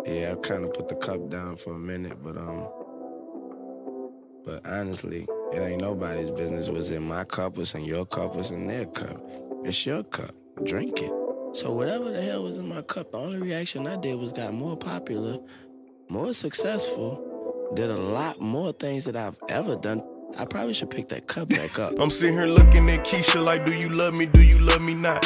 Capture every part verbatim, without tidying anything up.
Yeah, I kind of put the cup down for a minute, but um, but honestly, it ain't nobody's business. What's in my cup, what's in your cup, what's in their cup. It's your cup. Drink it. So whatever the hell was in my cup, the only reaction I did was got more popular, more successful, did a lot more things that I've ever done. I probably should pick that cup back up. I'm sitting here looking at Keisha like, do you love me, do you love me not?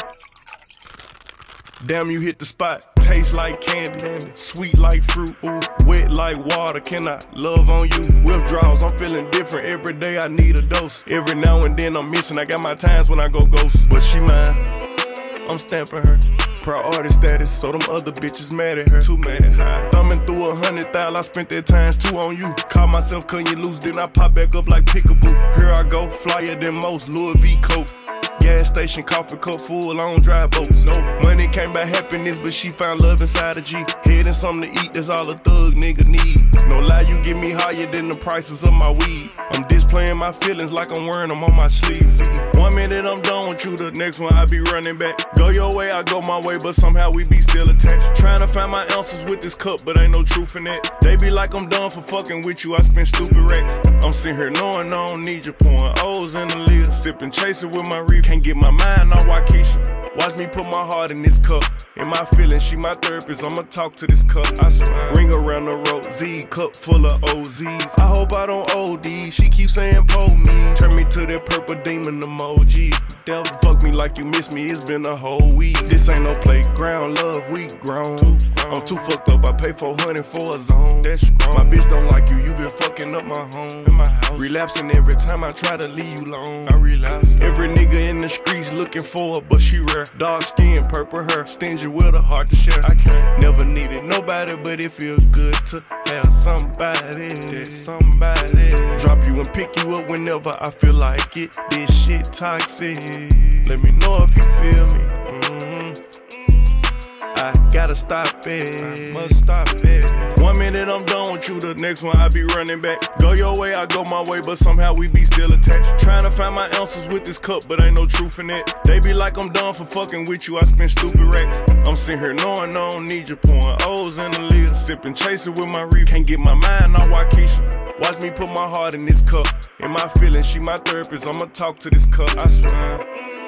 Damn, you hit the spot. Taste like candy, candy. Sweet like fruit, ooh. Wet like water, can I love on you? Withdrawals, I'm feeling different. Every day I need a dose. Every now and then I'm missing, I got my times when I go ghost. But she mine, I'm stamping her. Priority status, so them other bitches mad at her. Too mad, high. Thumbing through a hundred thousand, I spent that times two on you. Caught myself cutting you loose, then I pop back up like Pickaboo. Here I go, flyer than most, Louis V coat. Gas station, coffee cup full, I don't drive boats. No money came by happiness, but she found love inside a G. Head and something to eat, that's all a thug nigga need. No lie, you get me higher than the prices of my weed. I'm displaying my feelings like I'm wearing them on my sleeves. One minute I'm done with you, the next one I be running back. Go your way, I go my way, but somehow we be still attached. Trying to find my ounces with this cup, but ain't no truth in that. They be like I'm done for fucking with you, I spend stupid racks. I'm sitting here knowing I don't need you, pouring O's in the lid. Sipping, chasing with my reef, can't get my mind on Waukesha. Watch me put my heart in this cup. In my feelings, she my therapist, I'ma talk to this cup. I swear. Ring around the road, Z, cup full of O Zs. I hope I don't O D, she keeps saying pull me. Turn me to that purple demon emoji. Devil fuck me like you miss me, it's been a whole week. This ain't no playground, love, we grown. I'm too fucked up, I pay four hundred for a zone. That's strong. My bitch don't like you, you been fucking up my home. In my house. Relapsing every time I try to leave you alone. I relapse. Every nigga in the streets looking for her, but she rare. Dark skin, purple hair, stingy with a heart to share. I can't never needed nobody, but it feel good to have somebody. Somebody drop you and pick you up whenever I feel like it. This shit toxic. Let me know if you feel me. Mm-hmm. I gotta stop it, I must stop it. One minute I'm done with you, the next one I be running back. Go your way, I go my way, but somehow we be still attached. Trying to find my ounces with this cup, but ain't no truth in it. They be like I'm done for fucking with you, I spend stupid racks. I'm sitting here knowing I don't need you, pouring O's in the lid. Sipping, chasing with my reef, can't get my mind on Waukesha. Watch me put my heart in this cup. In my feelings, she my therapist, I'ma talk to this cup, I swear.